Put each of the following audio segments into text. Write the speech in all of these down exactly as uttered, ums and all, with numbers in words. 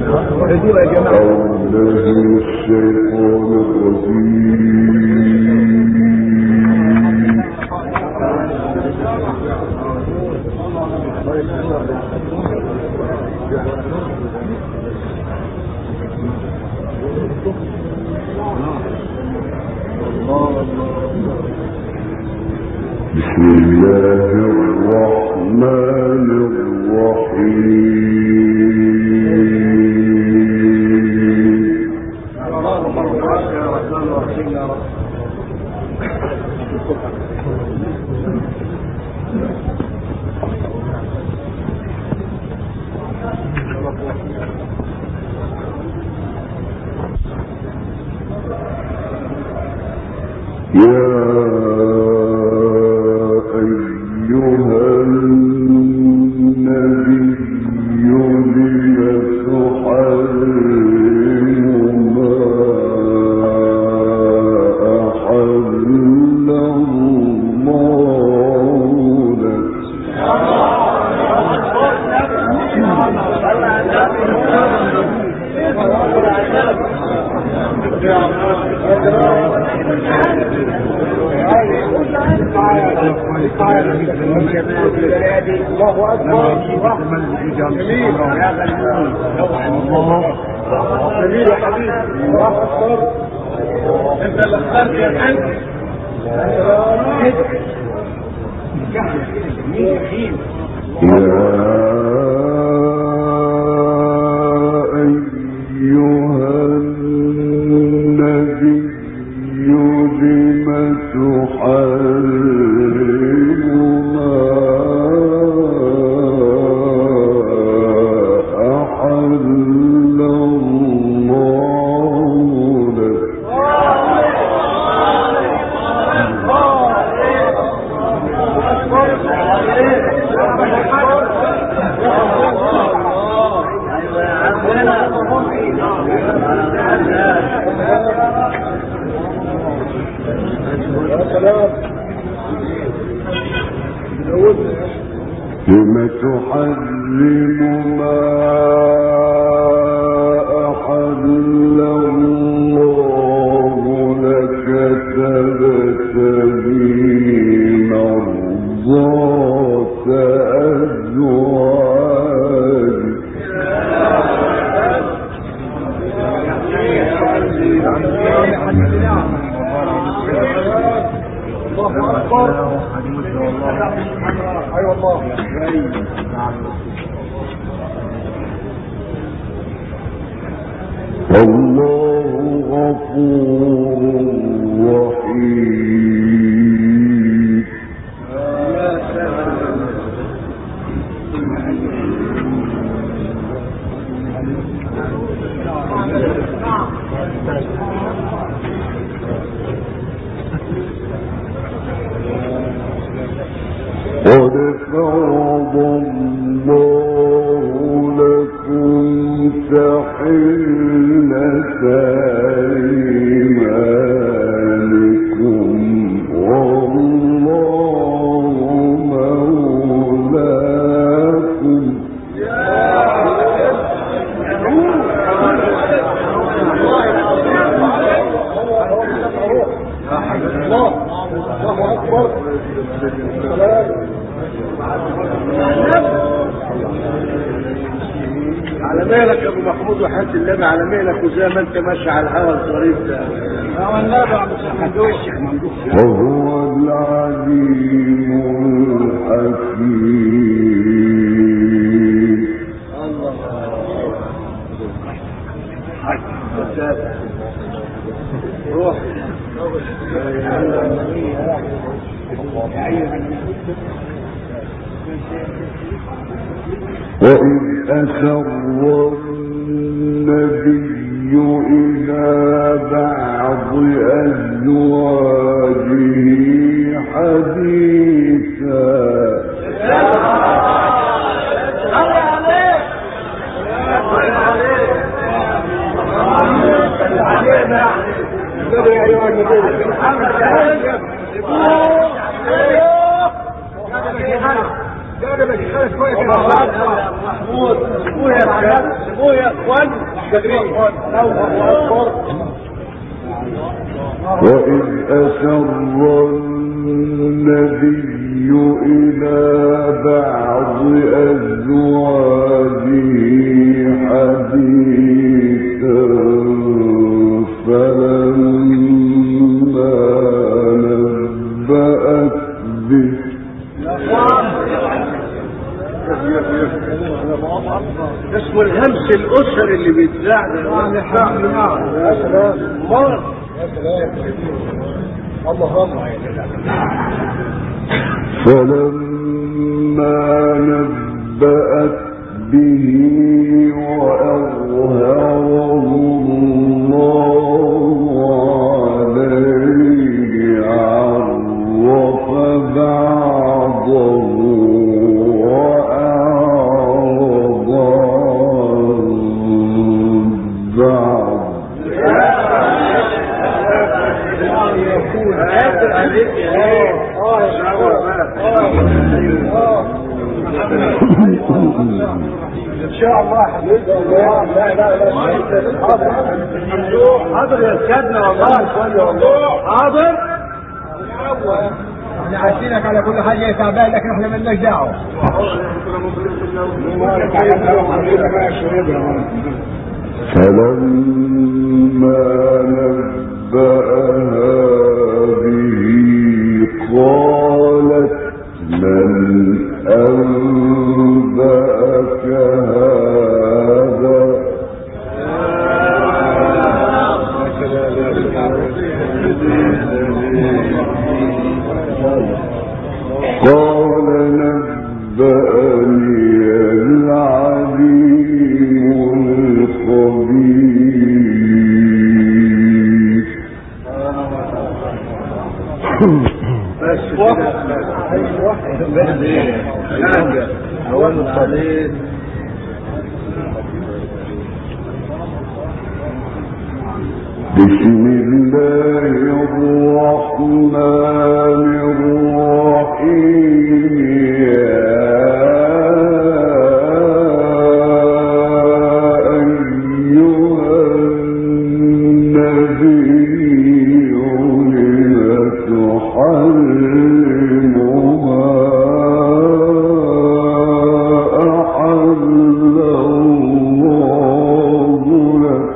لم تحرم ما أحل الله لك تبتغي مرضات أزواجك. الله غفور رحيم. قد فرض الله لكم تحلة أيمانكم والله مولاكم. على مالك يا ابو محمود وحياة النبي، على مالك وزي ما انت ماشي على الهوى الظريف ده. هو النبي يا عم الشيخ ممدوح. وهو العليم الحكيم. الله روح وإذ أسر النبي إلى بعض أزواجه حديثا محمود سبوه يا سبوه اخوان مش قادرين. وإذ أسر النبي إلى بعض أزواجه حديثا فلما نبأت به اسمه الهمس الاسري اللي بيتذاع ده. يا سلام مر يا سلام الله الله. فلما نبأت به وأظهره الله عليه عرف بعضه وأعرض ان شاء الله حبيبي. لا لا لا حاضر يا سيادنا والله شويه والله حاضر. احنا عايزينك على كل حاجه يا تعبان لكن احنا مالناش دعوه. فلما نبأها به قالت من أنبأك هذا قال نبأني العليم الخبير. بس ايوه اول الصليب. بسم الله الرحمن الرحيم. يا أيها النبي لم تحرم ما أحل الله لك.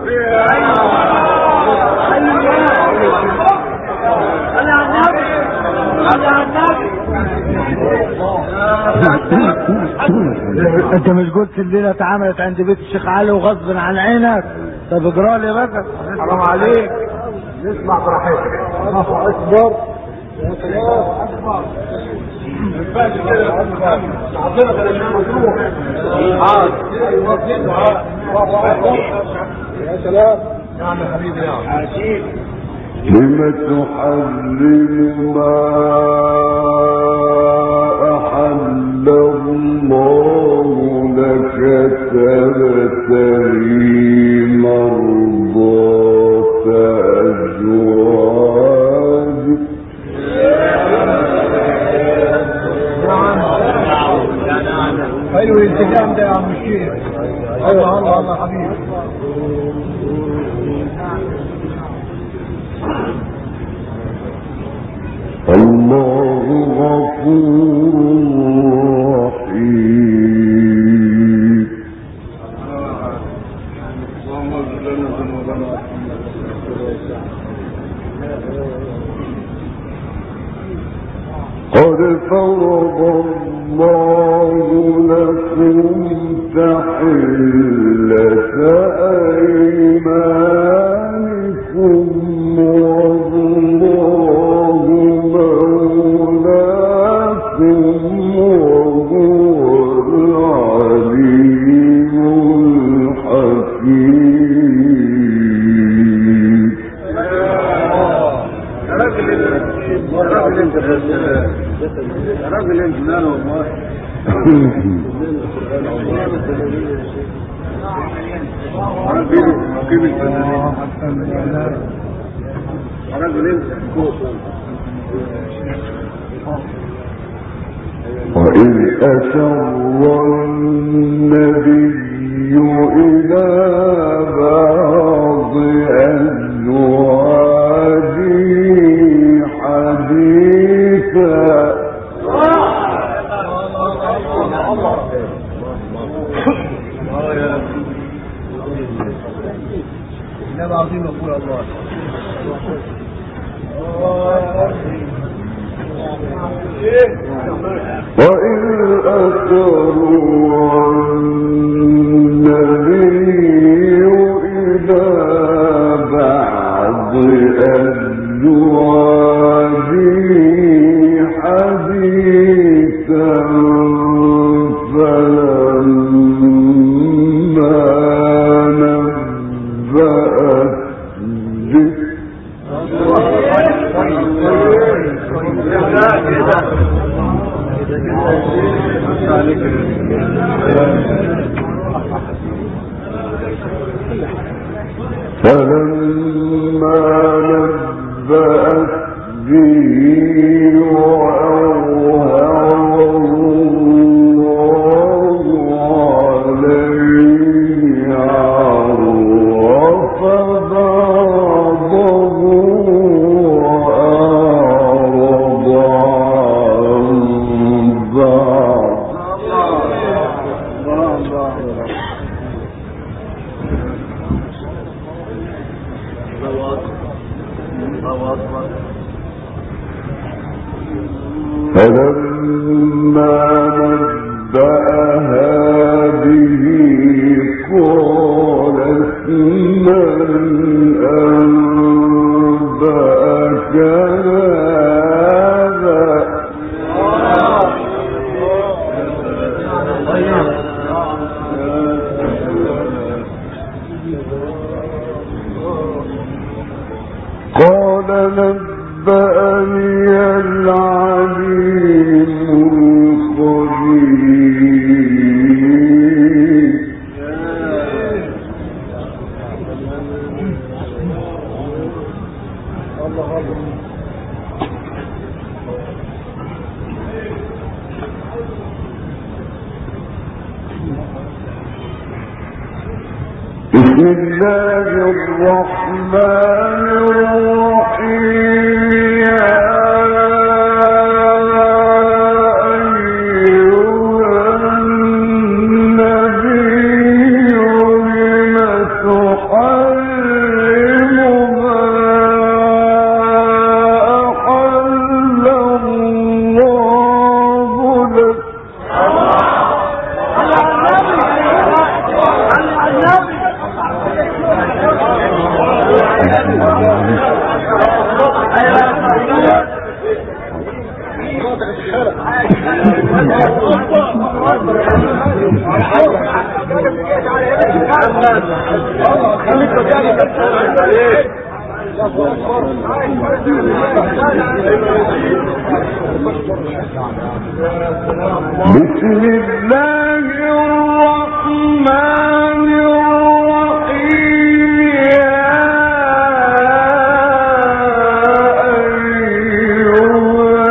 انت مش قلت الليله اتعملت عند بيت الشيخ علي وغصب عن عينك؟ طب اجرى لي بقى حرام عليك. نسمع براحتك. الله اكبر يا سلام اكبر. ما ينفعش كده عظيمه ثلاثين مجروح. يا سلام. نعم يا حبيبي يا عجيب. لم تحرم ما أحل الله لك تبتغي مرضات أزواجك. ايوه الالتزام ده يا عم الشيخ. الله الله الله حبيبي. الله غفور رحيم. قد فرض الله لكم تحلة أيمانكم والله مولاكم وهو العليم الحكيم. راجل انت بس راجل انت ماله والله. راجل انت. وإذ أسر النبي إلى النبي عظيم يقول الله. وإذ أسروا النبي إلى بعض أزواجه حديثا فلما نبأت به فلما نبأت به وأظهره الله عليه عرف بعضه وأعرض عن بعض. فلما نبأها به قالت من أنبأك هذا قال نبأني العليم الخبير. بسم الله الرحمن الرحيم. يا أيها النبي لم تحرم ما أحل الله لك بسم الله الرحمن الرحيم. يا أيها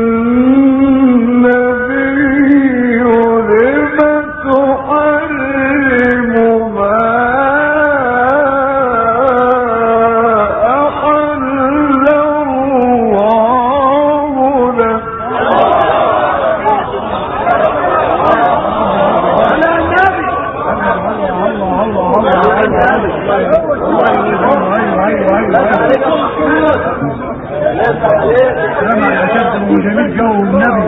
النبي لم تحرم ما أحل الله لك سلام على أسد وجميل جو النبي.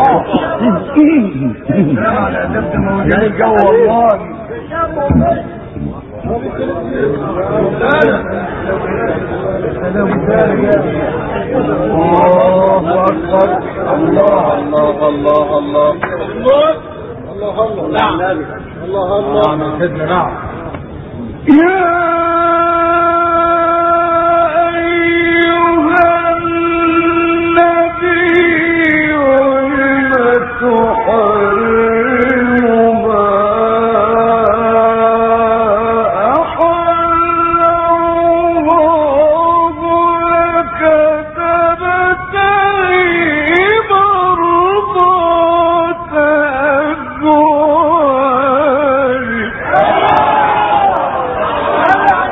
سلام على أسد وجميل جو والله. الله أكبر. الله الله الله الله الله الله الله الله من سيدنا. نعم. يا أيها النبي لم تحرم ما أحل الله لك تبتغي مرضات أزواجك.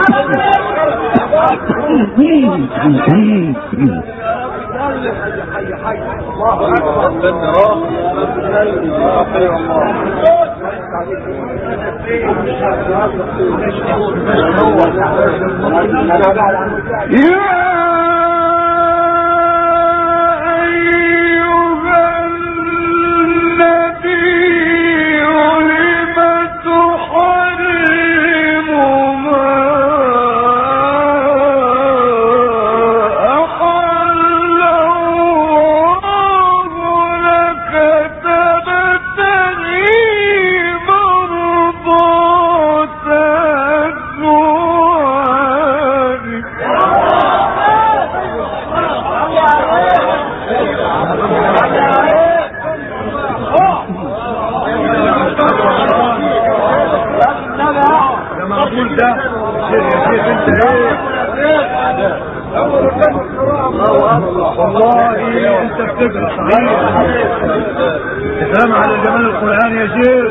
والله انت بتقرا صحيح. تفهم على جمال القرآن يا شيخ.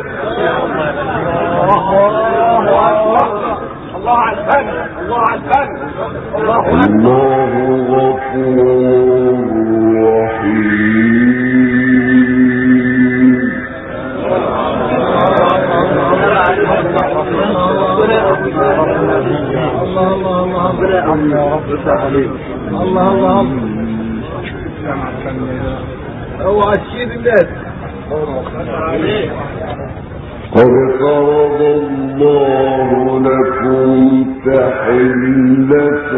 الله على الفن، الله على الفن. الله غفور رحيم. الله الله هو عشير الناس. قد فرض الله لكم تحلة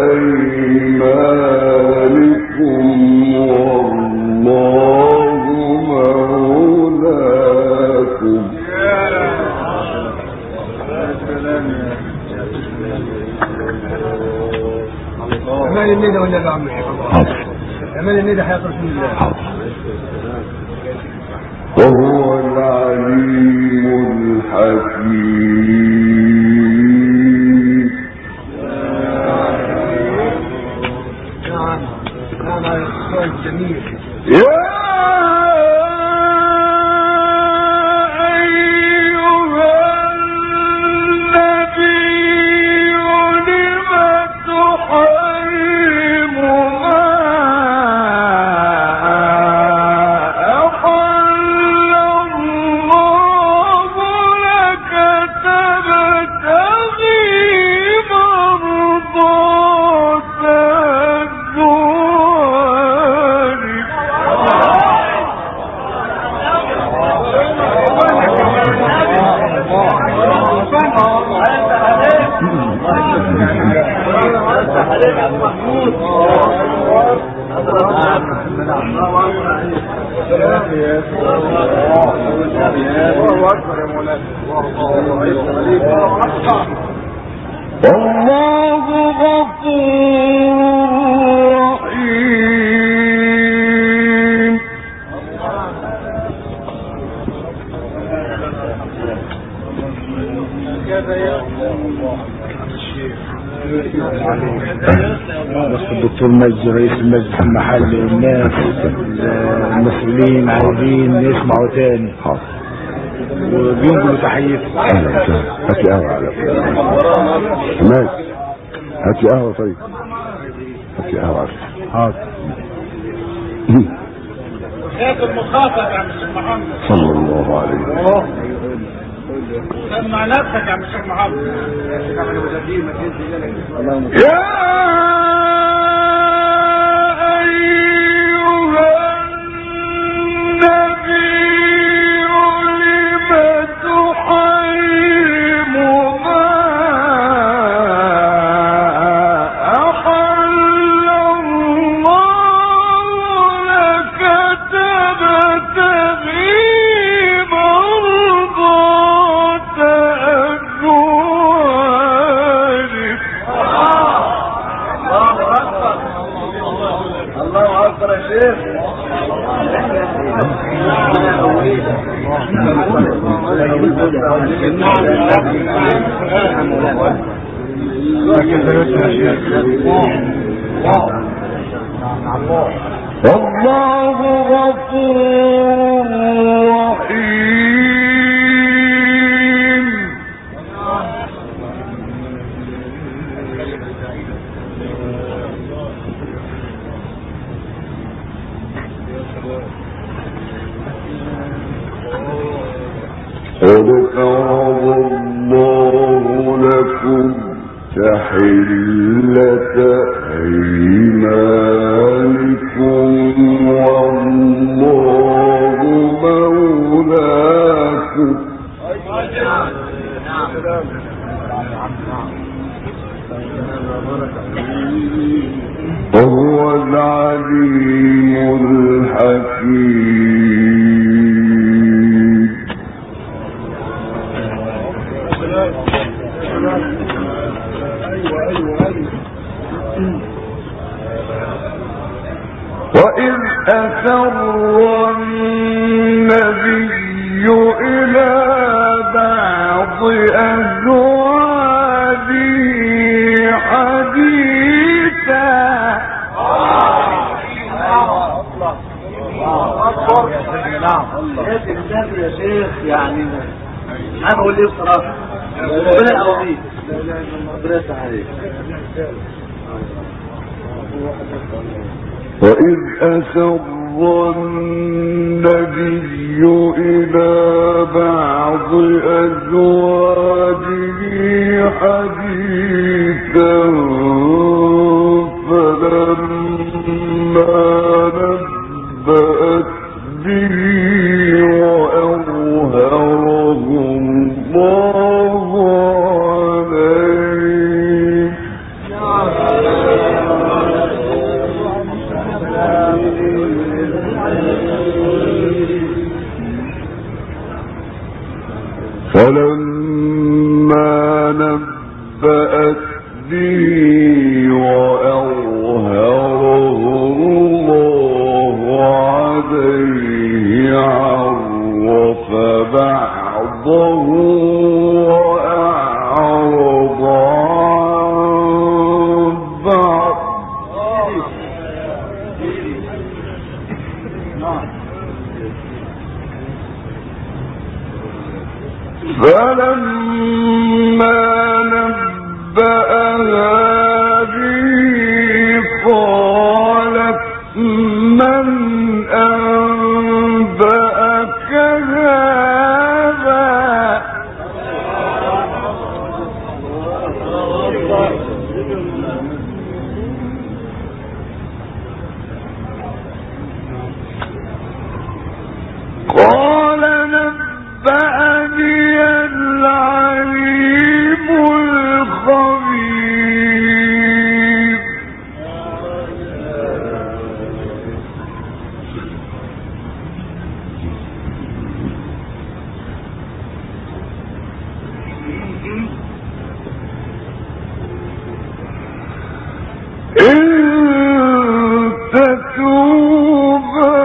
أيمانكم والله مولاكم. امان الندى ولا لا عم حاضر. امان الندى حياة رسول الله. حاضر. وهو العليم الحكيم. نعم نعم على السؤال الجميل. الله غفور رحيم. بس الدكتور مجدي رئيس المجلس المحلي والناس المسؤولين عايزين يسمعوا تاني وبينقلوا تحية. اهلا وسهلا. هات لي قهوة على ماشي. هات لي قهوة. طيب هات لي قهوة. حاضر. خاف المخافة يا عم الشيخ محمد صلى الله عليه وسلم. سمع نفسك يا عم الشيخ محمد. يا الله غفور رحيم. تحلة أيمانكم والله مولاكم وهو العليم الحكيم. وإذ أسر النبي إلى بعض أزواجه حديثا يا شيخ يعني انا اقول ايه بصراحه ربنا يقويك ربنا يفتح عليك. وإذ أسر النبي إلى بعض أزواجه حديثا فلما نبأت به وأظهره الله عليه فلما نبأت به وأظهره الله عليه عرف بعضه وأعرض عن بعض فلما نبأها به قالت من أنبأك هذا قال نبأني العليم الخبير. إن تتوبا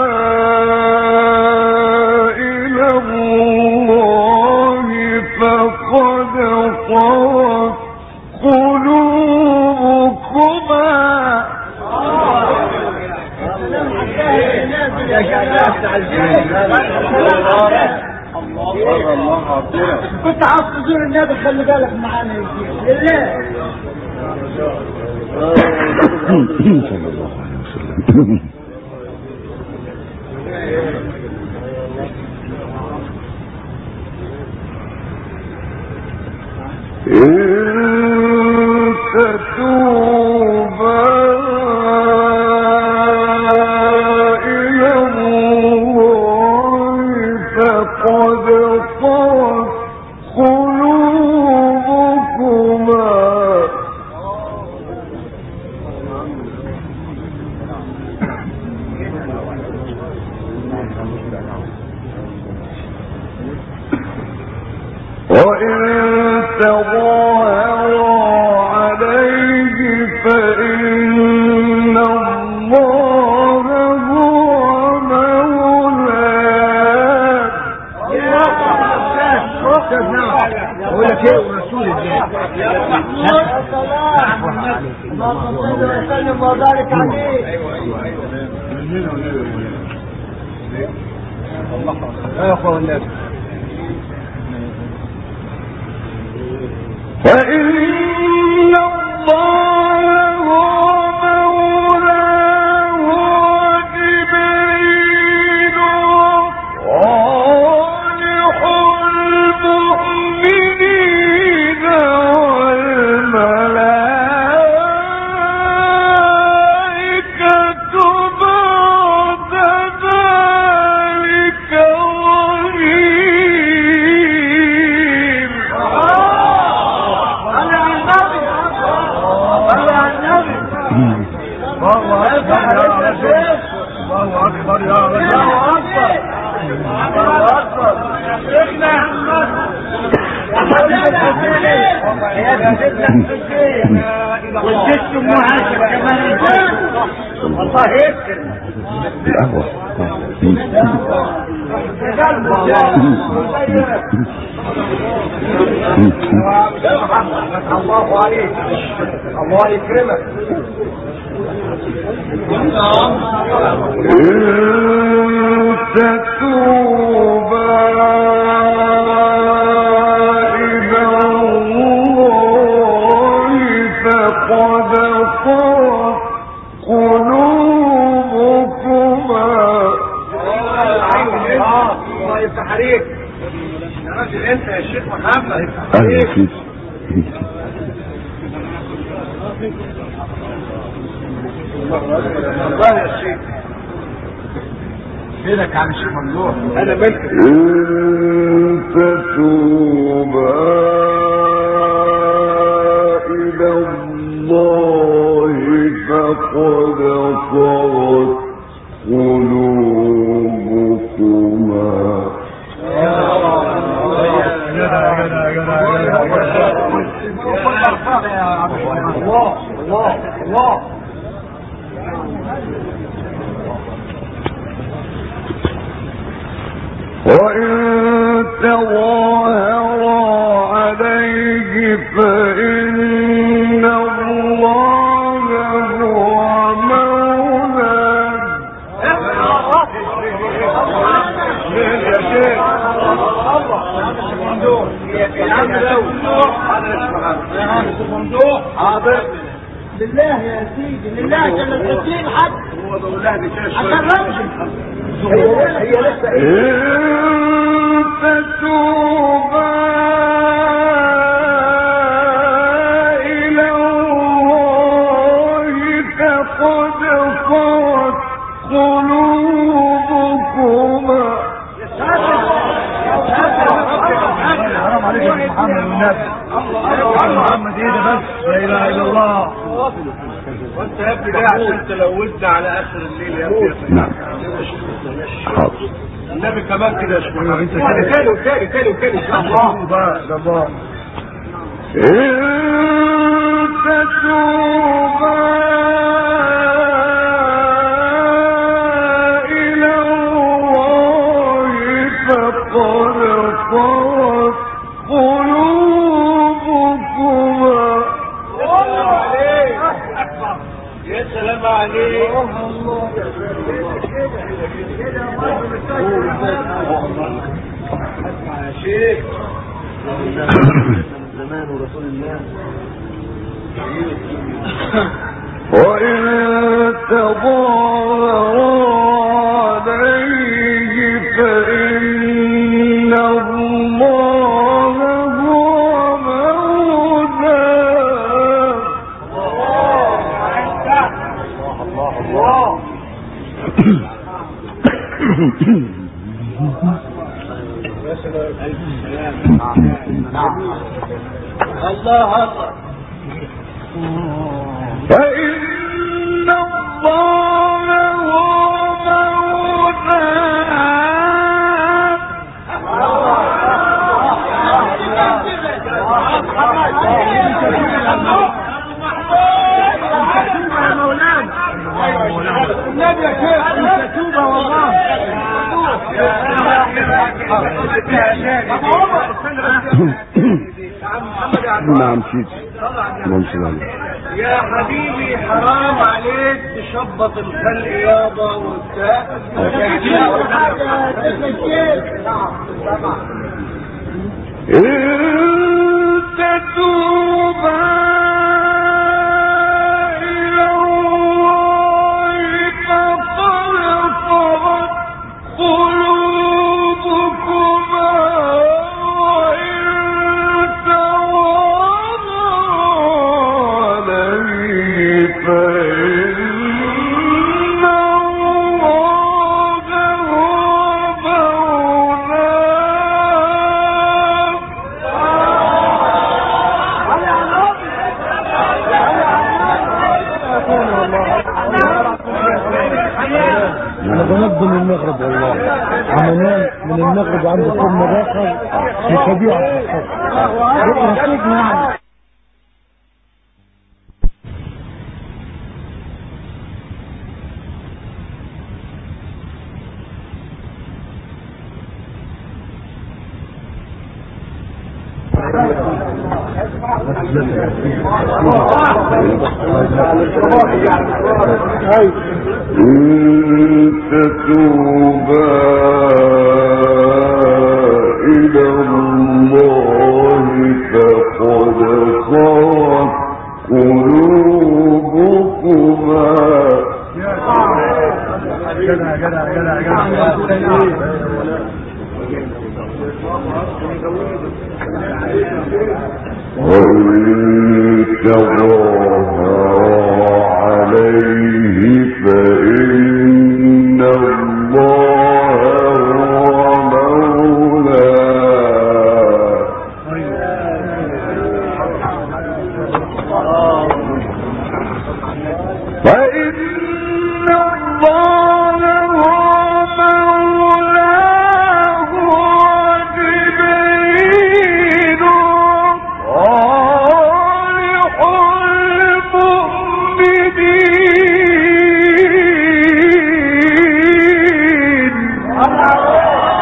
إلى الله فقد صغت قلوبكما كنت عاوز تزور النبي خلي بالك معانا لله صلى الله عليه وسلم. إن تتوبا إلى الله فقد صغت قلوبكما وإن تظاهرا عليه فإن الله هو مولاه. أقول لك إيه ورسول الله اللهم صل وسلم وبارك عليه. يا أخوة الناس فإن الله هو مولاه وجبريل وصالح المؤمنين والست ام عاشر كمان الله يكرم القهوة الله عليك الله يكرمك تتوبا إلى الله فقد صغت قلوبكما. الله يفتح عليك يا راجل انت يا شيخ محمد. اهلا فيك. الله يا شيخ فينك يا عم الشيخ ممدوح؟ انا ملك. إن تتوبا إلى الله فقد صغت قلوبكما. الله الله الله. وإن تظاهر عليه فإن الله هو مولاه. يا شيخ ممدوح يا عم ممدوح حاضر بالله يا سيدي لله جل التسليم حد هو بالله عشان رمشي هي لسه إن تتوبا إلى الله فقد صغت قلوبكما. حرام عليك يا محمد والنبي. محمد ايه ده بس؟ لا اله الا الله. وانت يا ابني جاي عشان تلوثنا على اخر الليل يا ابني. نعم حاضر. النبي كمان كده يا شيخ محمد. تاني تاني وتاني تاني وتاني ان شاء الله. ده الله. إن تتوبا إلى الله فقد صغت قلوبكما. يا سلام عليك. يا شيخ زمان رسول الله. وإن تظاهر عليه فإن الله هو مولاه. الله الله. الله الله. فإن الله هو النبي يا شيخ توبه والله. نعم سيدي. يا حبيبي حرام عليك تشبط الخلق يابا وبتاع. إن تتوبا إلى الله فقد صغت قلوبكما. وإن تظاهروا عليه فإن الله هو انا بنضم من المغرب والله. عمليا من المغرب عند كل مداخل في طبيعة الصف. إن تتوبا إلى الله فقد صغت قلوبكما. جدع جدع جدع جدع. وإن تظاهرا عليه فإن الله هو مولاه. فإن الله هو مولاه وجبريل صالح المؤمنين.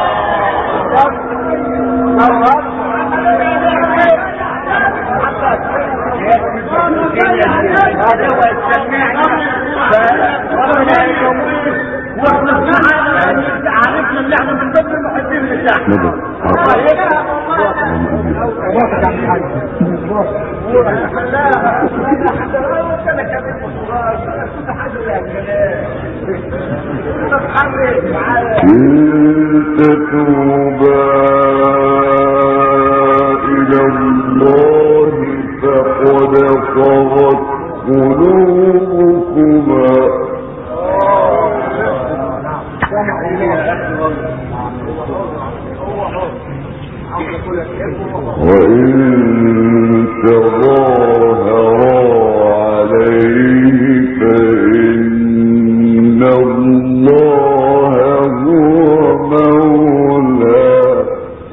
عرفنا ان احنا من ضمن المحبين لله. إن تتوبا إلى الله فقد صغت قلوبكما. وإن تظاهرا عليه فإن الله هو مولاه.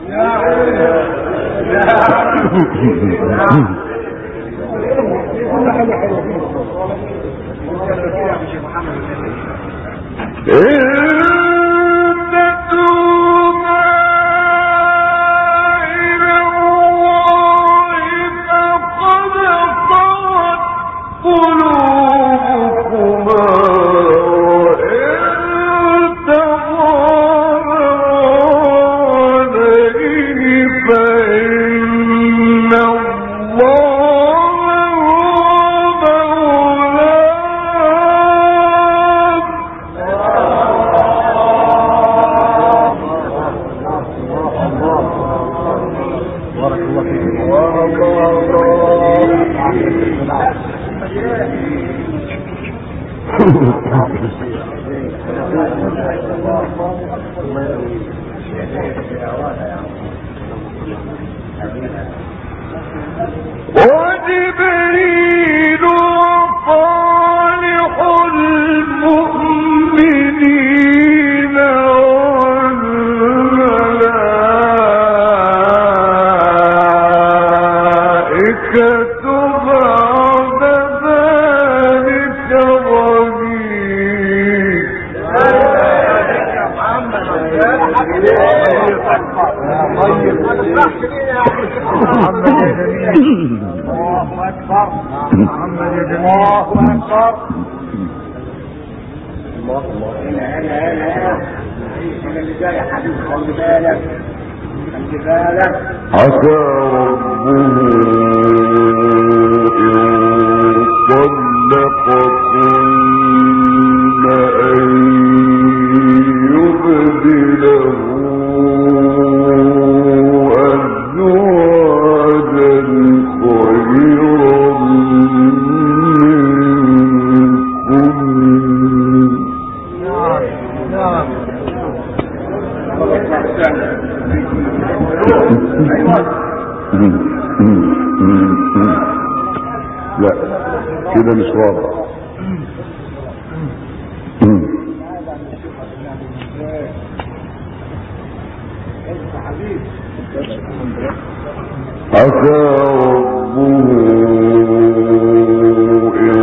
وجبريل صالح المؤمنين والملائكة بعد ذلك ظهير. محمد يا جميل. الله اكبر. محمد يا جميل. الله اكبر. الله الله. انا انا انا اللي جاي يا حبيبي. خلي بالك خلي بالك. عسى ربه إن طلقكن أن يبدله لا كده مش واضح. عسى ربه إن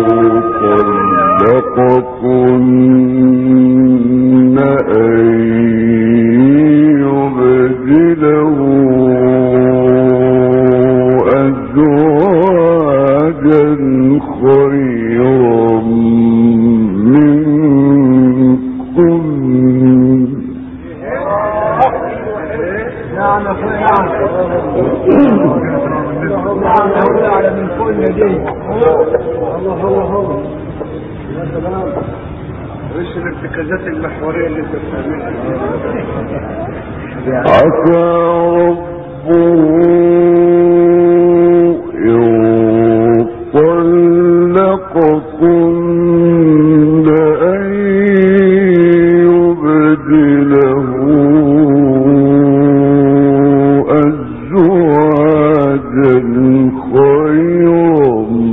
طلقكن أن يبدله على من فوق دي. الله الله الله. يا سلام. ايش الارتكازات المحوريه اللي انت بتعملها؟ عسى ربه إن طلقكن أن يبدله أزواجا خيرا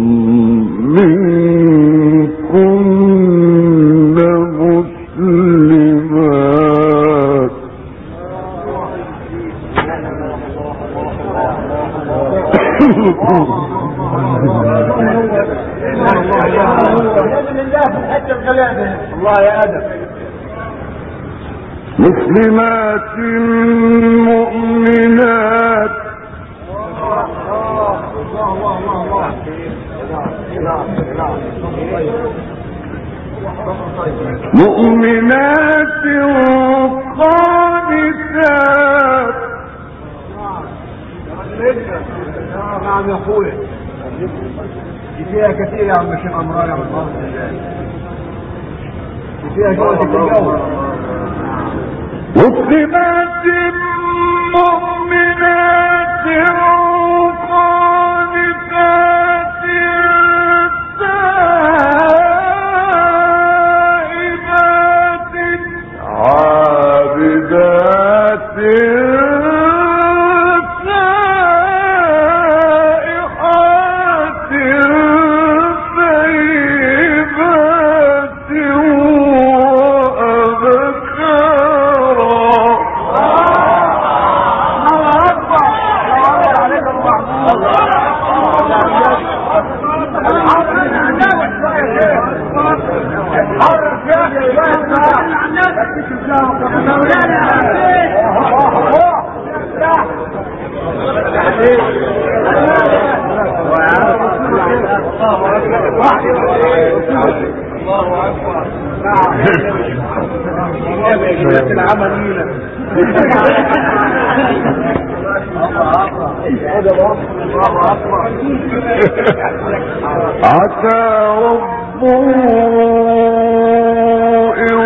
منكن مسلمات الله يا ادم مسلمات مؤمنات مؤمنات قانتات. نعم يا اخويا دي فيها كثير يا عم الشيخ عمران يا عم دي فيها جوزة الجو. مسلمات مؤمنات قانتات تائبات عابدات عسى ربه إن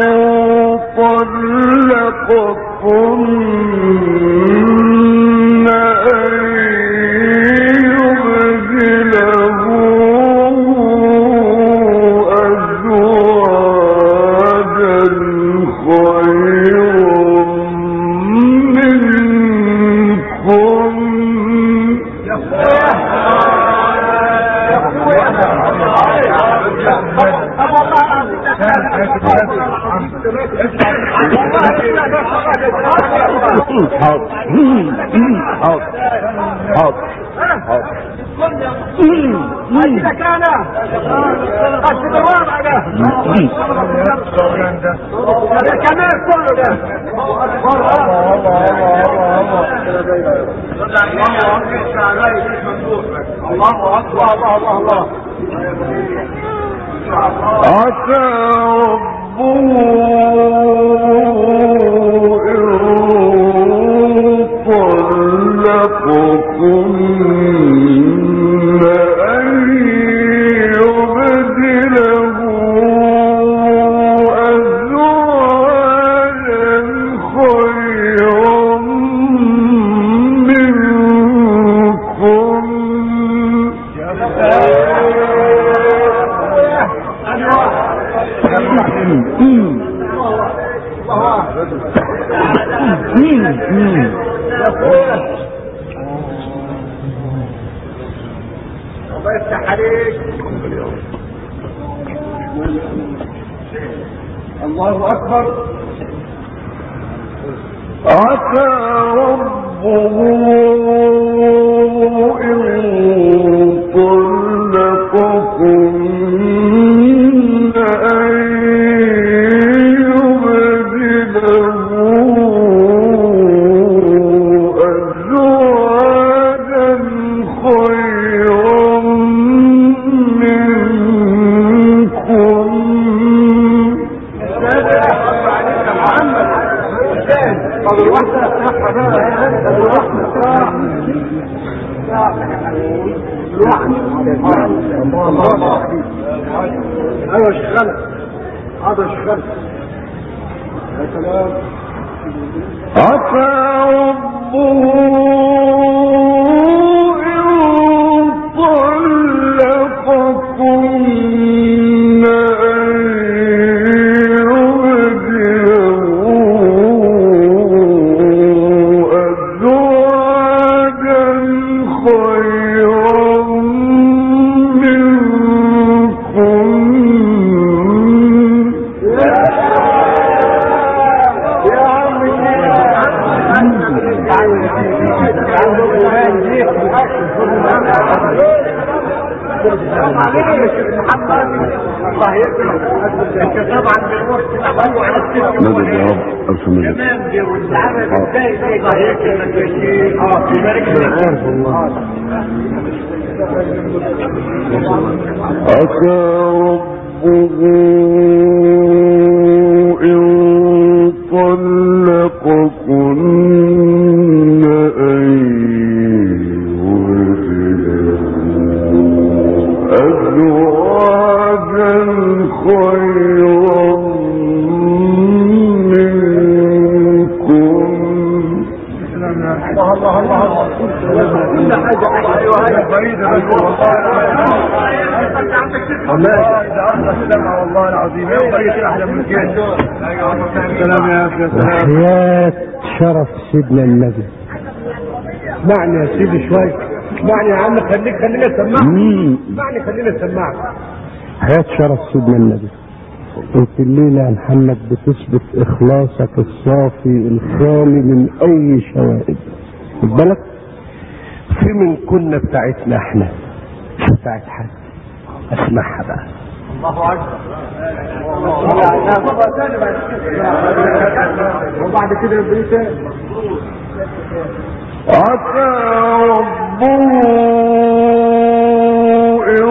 طلقكن أن يبدله أزواجا خيرا منكن. إذا كان قصد الوضع ده هذا كمان كله ده الله أكبر الله الله الله. عسى ربه إن طلقكن أن يبدله أزواجا خيرا منكن. الله يفتح عليك. الله أكبر. عسى ربه إن طلقكن أن يبدله أزواجا خيرا منكن. طب الوحدة ايوه شغاله هذا شغاله يا سلام. عسى ربه إن طلقكن أن يبدله أزواجا خيرا منكم. مدد يا رب ألف مدد. عسى ربه إن طلقكن أن أزواجا خيرا منكم. الله الله الله كل حاجه ايوه بعيده بس والله اذا اخذ السمع والله العظيم يبقى احلى من كده. سلام يا اخي سلام. حياة شرف سيدنا النبي. اسمعني يا سيدي شوي، اسمعني يا عم، خليك خلينا نسمعك، اسمعني خلينا نسمعك. حياة شرف سيدنا النبي. انت الليلة يا محمد بتثبت اخلاصك الصافي الخالي من اي شوائب. خد بالك في من كنا بتاعتنا احنا مش بتاعت حد. اسمعها بقى. الله اكبر. وبعد كده يبقى عسى ربه إن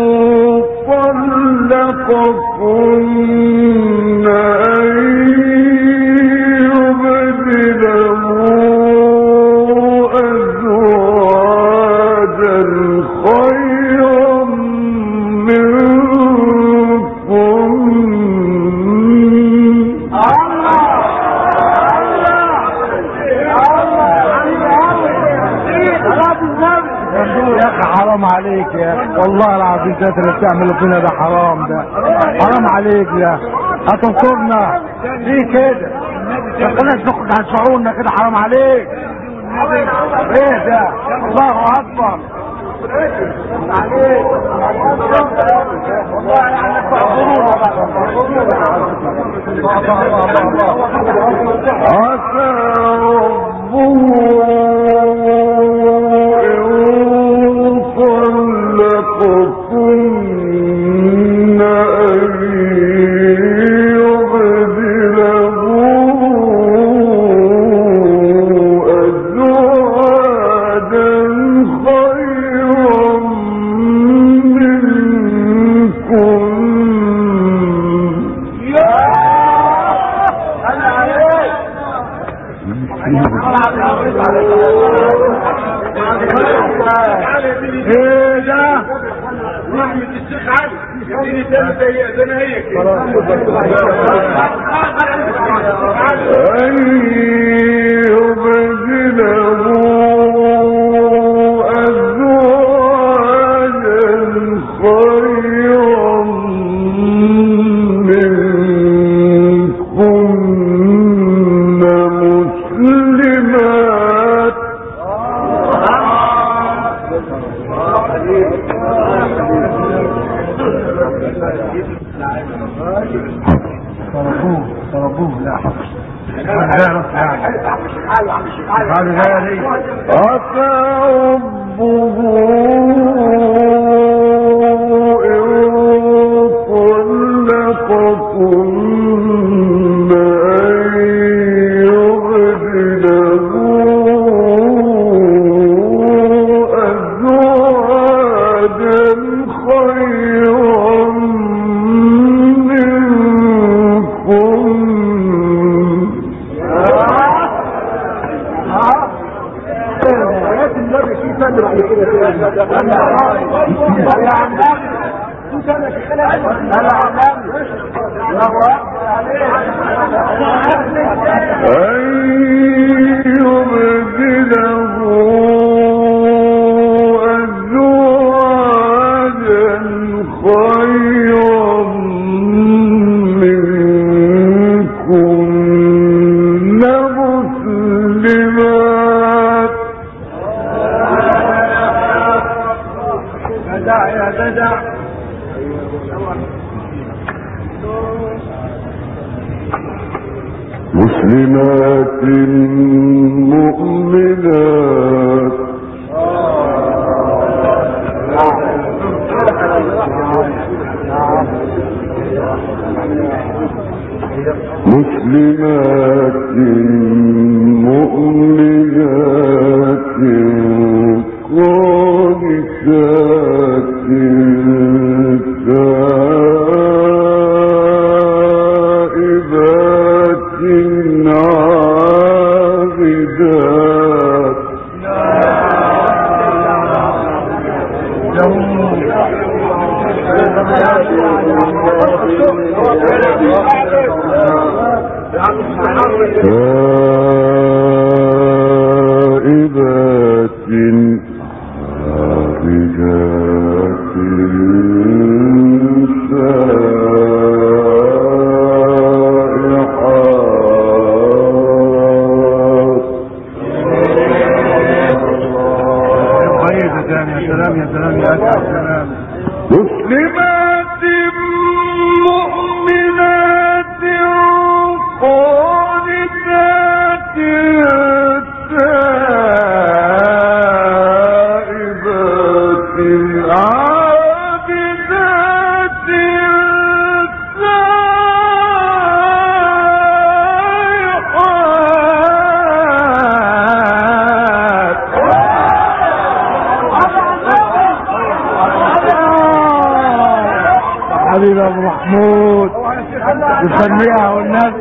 طلقكن أن يبدله أزواجا خيرا منكم. يا اخي حرام عليك يا اخي والله العظيم ده اللي بتعمله فينا ده حرام، ده حرام عليك يا هتنصرنا ليه كده؟ ما تخليناش نخرج عن شعورنا كده، حرام عليك. ايه ده؟ الله اكبر عليك والله يعني عسى ربه طلقكن أن يبدله أزواجا خيرا منكم. ايه ده؟ رحمة الشيخ علي يديني تاني زي اذن هي كده. أن يبدله أزواجا خيرا منكم مسلمات. ضربوه ضربوه لا حق عسى ربه إن طلقكن أن يبدله أزواجا خيرا منكم. النبي في صدر مسلمات مؤمنات مسلمات مؤمنات قانتات حبيب ابو محمود نسميها والنبي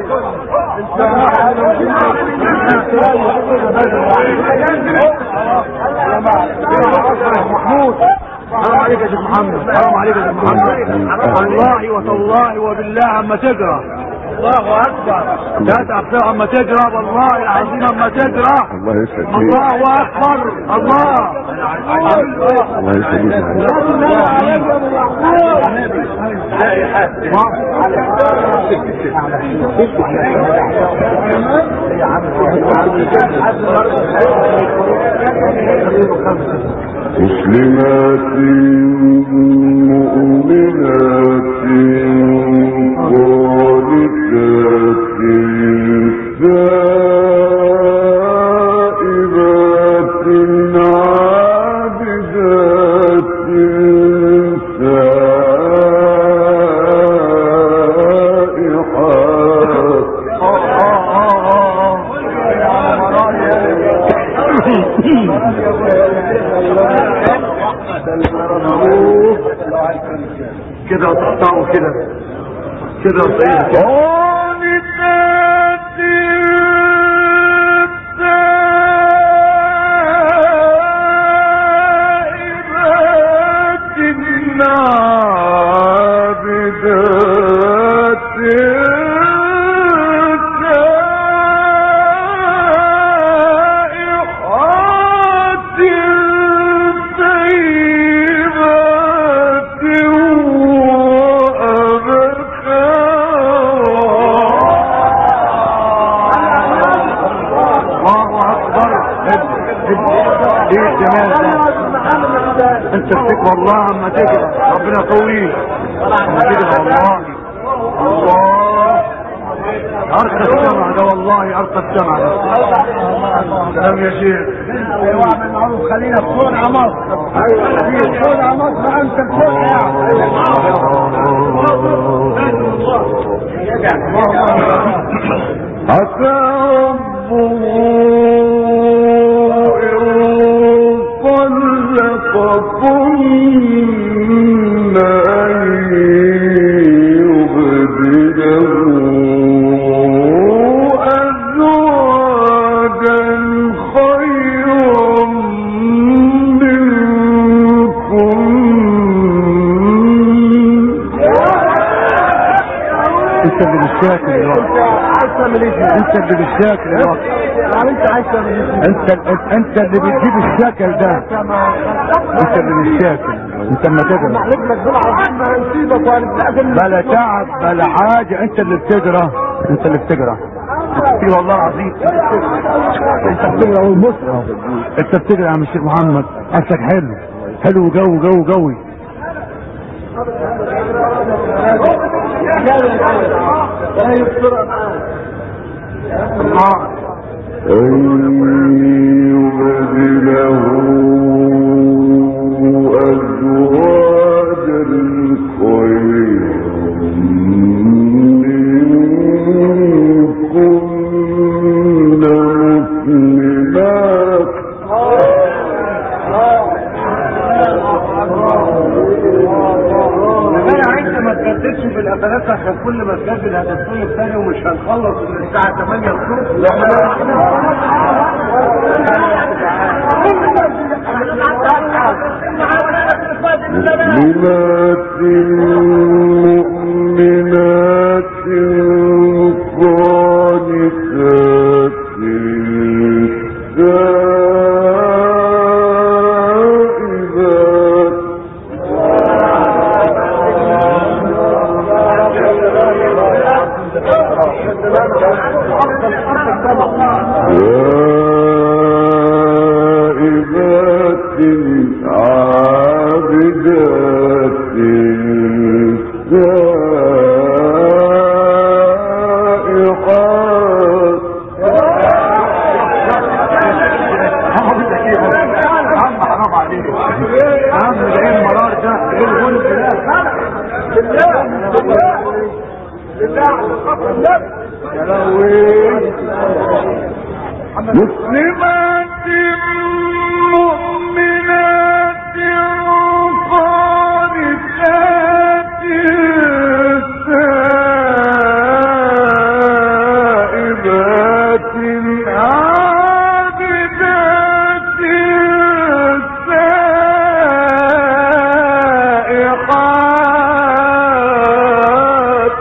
محمود. حرام عليك يا شيخ محمد، حرام عليك يا شيخ محمد، والله وتالله وبالله اما تقرا الله اكبر تتعب اما تقرا والله العظيم اما تقرا الله يسعدك الله اكبر الله الله يسعدك. مسلمات مؤمنات قانتات سائبات عابدات كده وتقطعوا كده كده وصير انت تفتك والله اما تجرى ربنا طويل اما تجرى والله الله ارقى السمع ده والله ارقى السمع ده. سلام يا شيخ. واعمل معروف خلينا في صنع مصر. ايوه في صنع مصر انت الصنع عسى ربه طلقكن أن يبدله أزواجا خيرا منكن انت اللي بالشاكل دلوقتي، انت اللي بالشاكل دلوقتي، انت انت اللي بتجيب الشكل ده، انت اللي بالشاكل. انت اما تقرا بلا تعب بلا حاجه، انت اللي بتقرا، انت اللي بتقرا بتقرا والله العظيم، انت بتقرا والمصحف، انت بتقرا يا عم الشيخ محمد. اصلك حلو حلو جو جو جوي. أن يبدله أزواجا خيرا منكن مسلمات. ما تجددش في القفلات عشان كل ما تجدد هتدخل الثاني ومش هنخلص من الساعه ثمانية الصبح. مسلمات مؤمنات قانتات تائبات عابدات سائحات. حرام عليك يا عم، ده ايه المرار ده؟ ايه الغلب ده؟ بالله بالله بالله على خاطر النبي يا لهوي. مسلمات مؤمنات قانتات سائبات عابدات سائحات.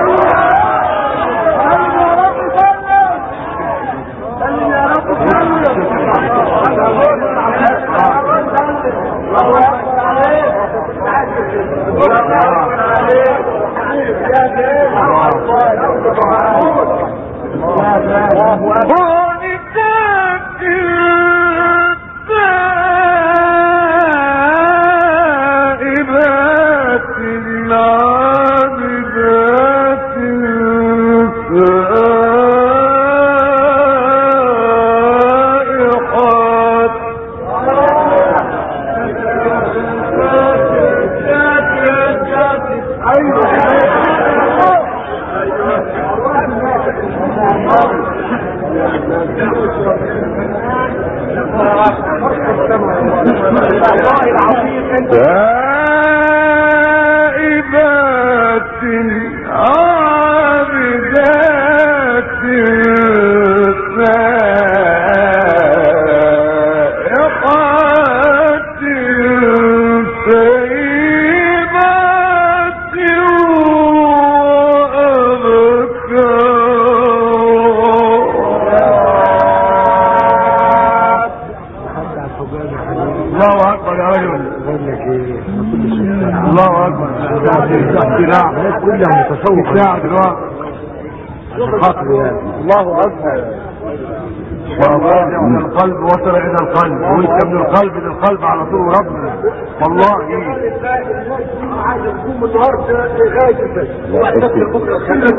تائبات عابدات سائحات سيبات الله اكبر يا رجل. الله اكبر. الناس كلها متشوقه ساعه دلوقتي خاطر يعني. الله اكبر. والله من القلب وصل الى القلب، وانت من القلب للقلب على طول ربنا والله. عايز تكون النهارده لغايه البيت وهتفكر بكره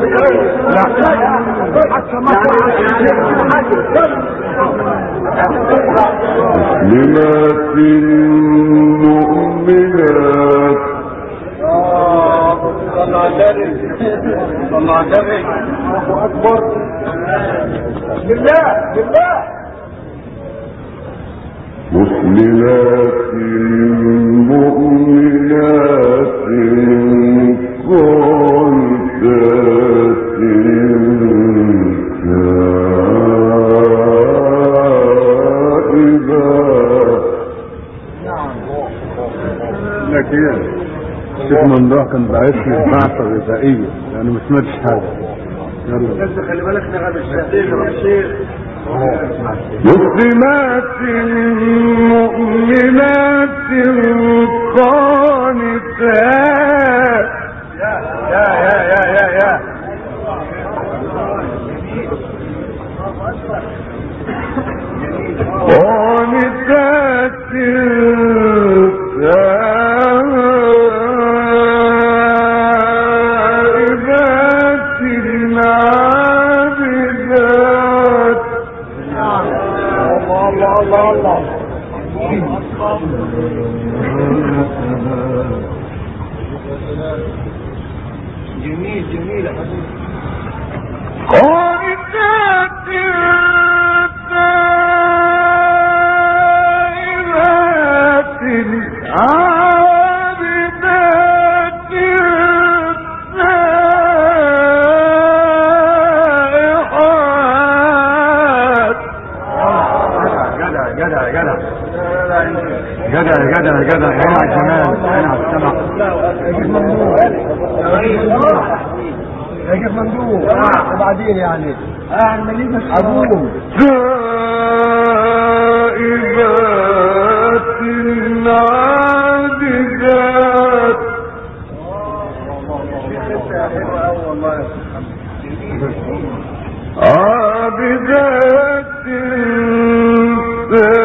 مسلمات مؤمنات. صلى على النبي صلى على النبي. الله اكبر. بالله بالله. مسلمات مؤمنات قانتات تائبات بقول لك ايه، الشيخ ممدوح كان باعث لي بعثه غذائيه يعني ما سمعتش حاجه. يلا بس خلي بالك نغم الشهدين يا شيخ. مسلمات مؤمنات قانتات يا يا يا يا يا يا قانتات تائبات عابدات. الله الله الله الله. جميل جميل يا حبيبي. قانتات تائبات عابدات سائحات. جدع جدع جدع جدع جدع جدع عين على الجمال عين على السمع. يا جيب ممدوح وبعدين يعني اعمل مش ابوه تائبات عابدات. عابدات